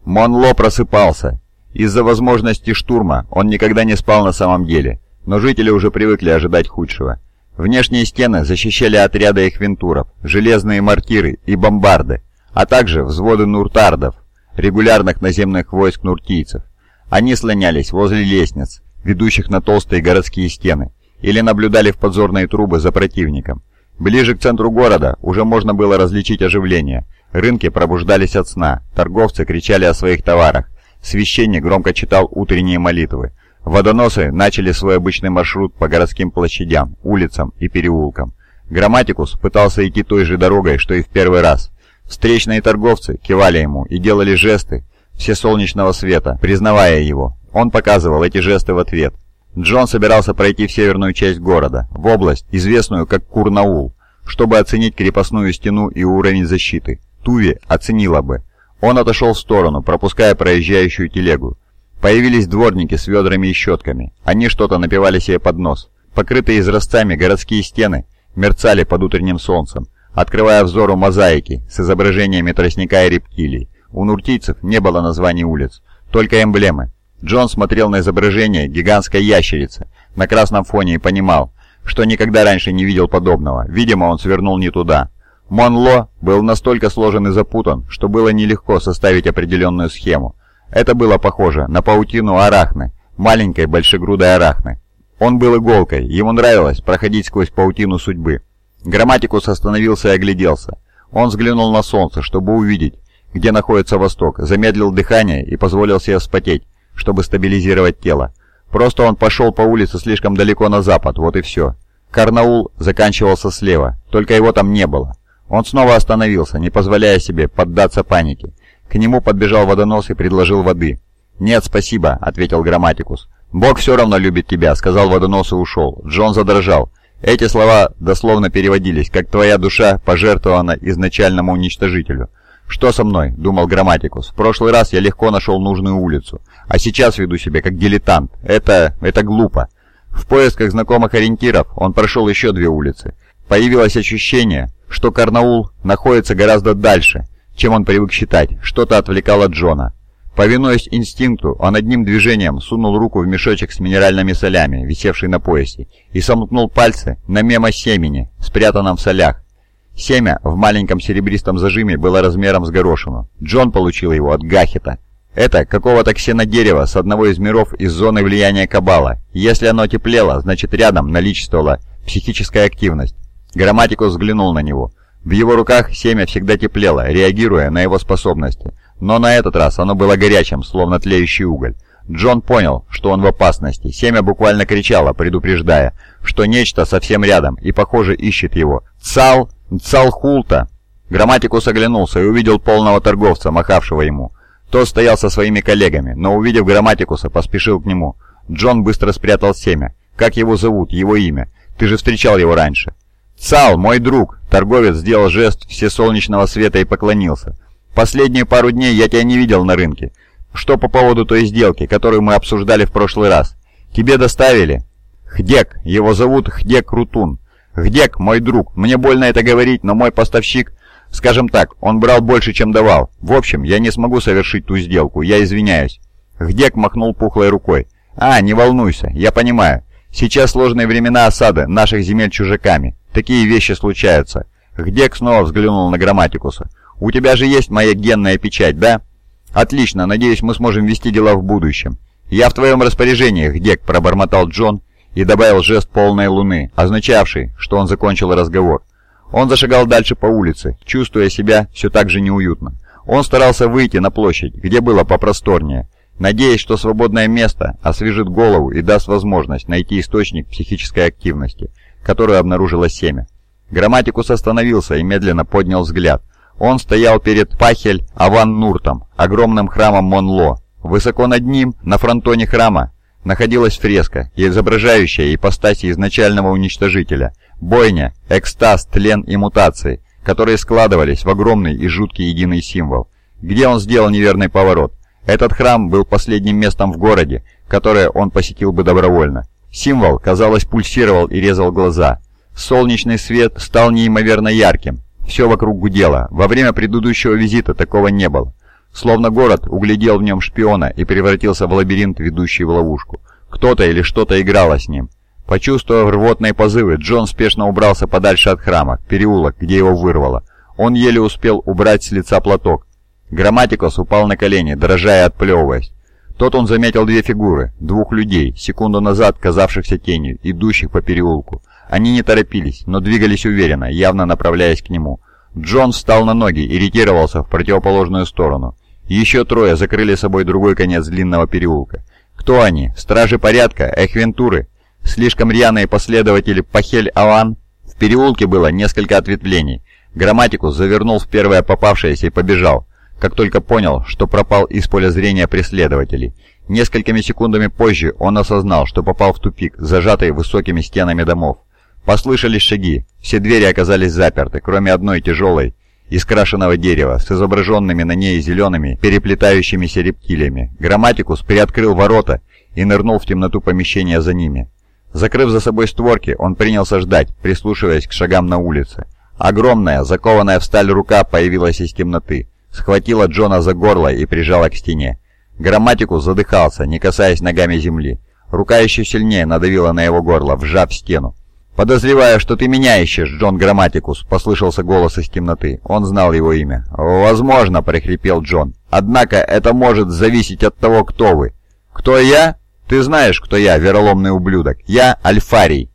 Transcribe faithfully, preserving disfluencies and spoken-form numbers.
Монло просыпался. Из-за возможности штурма он никогда не спал на самом деле, но жители уже привыкли ожидать худшего. Внешние стены защищали отряды эхвентуров, железные мортиры и бомбарды, а также взводы нуртардов, регулярных наземных войск нуртийцев. Они слонялись возле лестниц, ведущих на толстые городские стены, или наблюдали в подзорные трубы за противником. Ближе к центру города уже можно было различить оживление. Рынки пробуждались от сна, торговцы кричали о своих товарах, священник громко читал утренние молитвы. Водоносы начали свой обычный маршрут по городским площадям, улицам и переулкам. Грамматикус пытался идти той же дорогой, что и в первый раз. Встречные торговцы кивали ему и делали жесты всесолнечного света, признавая его. Он показывал эти жесты в ответ. Джон собирался пройти в северную часть города, в область, известную как Курнаул, чтобы оценить крепостную стену и уровень защиты. Туви оценила бы. Он отошел в сторону, пропуская проезжающую телегу. Появились дворники с ведрами и щетками. Они что-то напевали себе под нос. Покрытые изразцами городские стены мерцали под утренним солнцем, открывая взору мозаики с изображениями тростника и рептилий. У нуртийцев не было названий улиц, только эмблемы. Джон смотрел на изображение гигантской ящерицы на красном фоне и понимал, что никогда раньше не видел подобного. Видимо, он свернул не туда. Монло был настолько сложен и запутан, что было нелегко составить определенную схему. Это было похоже на паутину арахны, маленькой большегрудой арахны. Он был иголкой, ему нравилось проходить сквозь паутину судьбы. Грамматикус остановился и огляделся. Он взглянул на солнце, чтобы увидеть, где находится восток, замедлил дыхание и позволил себе вспотеть, чтобы стабилизировать тело. Просто он пошел по улице слишком далеко на запад, вот и все. Карнаул заканчивался слева, только его там не было. Он снова остановился, не позволяя себе поддаться панике. К нему подбежал водонос и предложил воды. «Нет, спасибо», — ответил Грамматикус. «Бог все равно любит тебя», — сказал водонос и ушел. Джон задрожал. Эти слова дословно переводились, как «твоя душа пожертвована изначальному уничтожителю». «Что со мной?» — думал Грамматикус. «В прошлый раз я легко нашел нужную улицу, а сейчас веду себя как дилетант. Это... это глупо». В поисках знакомых ориентиров он прошел еще две улицы. Появилось ощущение, что Карнаул находится гораздо дальше, чем он привык считать. Что-то отвлекало Джона. Повинуясь инстинкту, он одним движением сунул руку в мешочек с минеральными солями, висевший на поясе, и сомкнул пальцы на мемо-семени, спрятанном в солях. Семя в маленьком серебристом зажиме было размером с горошину. Джон получил его от Гахета. Это какого-то ксенодерева с одного из миров из зоны влияния Кабала. Если оно теплело, значит рядом наличествовала психическая активность. Грамматикус взглянул на него. В его руках семя всегда теплело, реагируя на его способности. Но на этот раз оно было горячим, словно тлеющий уголь. Джон понял, что он в опасности. Семя буквально кричало, предупреждая, что нечто совсем рядом и, похоже, ищет его. «Цал! Цалхулта!» Грамматикус оглянулся и увидел полного торговца, махавшего ему. Тот стоял со своими коллегами, но, увидев Грамматикуса, поспешил к нему. Джон быстро спрятал семя. «Как его зовут? Его имя? Ты же встречал его раньше». «Цал, мой друг!» Торговец сделал жест всесолнечного света и поклонился. «Последние пару дней я тебя не видел на рынке. Что по поводу той сделки, которую мы обсуждали в прошлый раз? Тебе доставили?» «Хдек. Его зовут Хдек Рутун. Хдек, мой друг. Мне больно это говорить, но мой поставщик, скажем так, он брал больше, чем давал. В общем, я не смогу совершить ту сделку. Я извиняюсь». Хдек махнул пухлой рукой. «А, не волнуйся. Я понимаю. Сейчас сложные времена осады наших земель чужаками. Такие вещи случаются». Хдек снова взглянул на Грамматикуса. «У тебя же есть моя генная печать, да?» «Отлично, надеюсь, мы сможем вести дела в будущем». «Я в твоем распоряжении, Хдек», — пробормотал Джон и добавил жест полной луны, означавший, что он закончил разговор. Он зашагал дальше по улице, чувствуя себя все так же неуютно. Он старался выйти на площадь, где было попросторнее, надеясь, что свободное место освежит голову и даст возможность найти источник психической активности, которую обнаружило семя. Грамматикус остановился и медленно поднял взгляд. Он стоял перед Пахель-Аван-Нуртом, огромным храмом Монло. Высоко над ним, на фронтоне храма, находилась фреска, изображающая ипостаси изначального уничтожителя, бойня, экстаз, тлен и мутации, которые складывались в огромный и жуткий единый символ. Где он сделал неверный поворот? Этот храм был последним местом в городе, которое он посетил бы добровольно. Символ, казалось, пульсировал и резал глаза. Солнечный свет стал неимоверно ярким. Все вокруг гудело. Во время предыдущего визита такого не было. Словно город углядел в нем шпиона и превратился в лабиринт, ведущий в ловушку. Кто-то или что-то играло с ним. Почувствовав рвотные позывы, Джон спешно убрался подальше от храма, в переулок, где его вырвало. Он еле успел убрать с лица платок. Грамматикус упал на колени, дрожа и отплевываясь. Тут он заметил две фигуры, двух людей, секунду назад казавшихся тенью, идущих по переулку. Они не торопились, но двигались уверенно, явно направляясь к нему. Джон встал на ноги и ретировался в противоположную сторону. Еще трое закрыли собой другой конец длинного переулка. Кто они? Стражи порядка? Эхвентуры? Слишком рьяные последователи Пахель-Аван? В переулке было несколько ответвлений. Грамматикус завернул в первое попавшееся и побежал, как только понял, что пропал из поля зрения преследователей. Несколькими секундами позже он осознал, что попал в тупик, зажатый высокими стенами домов. Послышались шаги. Все двери оказались заперты, кроме одной тяжелой, из крашеного дерева, с изображенными на ней зелеными, переплетающимися рептилиями. Грамматикус приоткрыл ворота и нырнул в темноту помещения за ними. Закрыв за собой створки, он принялся ждать, прислушиваясь к шагам на улице. Огромная, закованная в сталь рука появилась из темноты, схватила Джона за горло и прижала к стене. Грамматикус задыхался, не касаясь ногами земли. Рука еще сильнее надавила на его горло, вжав стену. «Подозреваю, что ты меня ищешь, Джон Грамматикус», — послышался голос из темноты. Он знал его имя. «Возможно», — прохрипел Джон. «Однако это может зависеть от того, кто вы». «Кто я? Ты знаешь, кто я, вероломный ублюдок. Я Альфарий».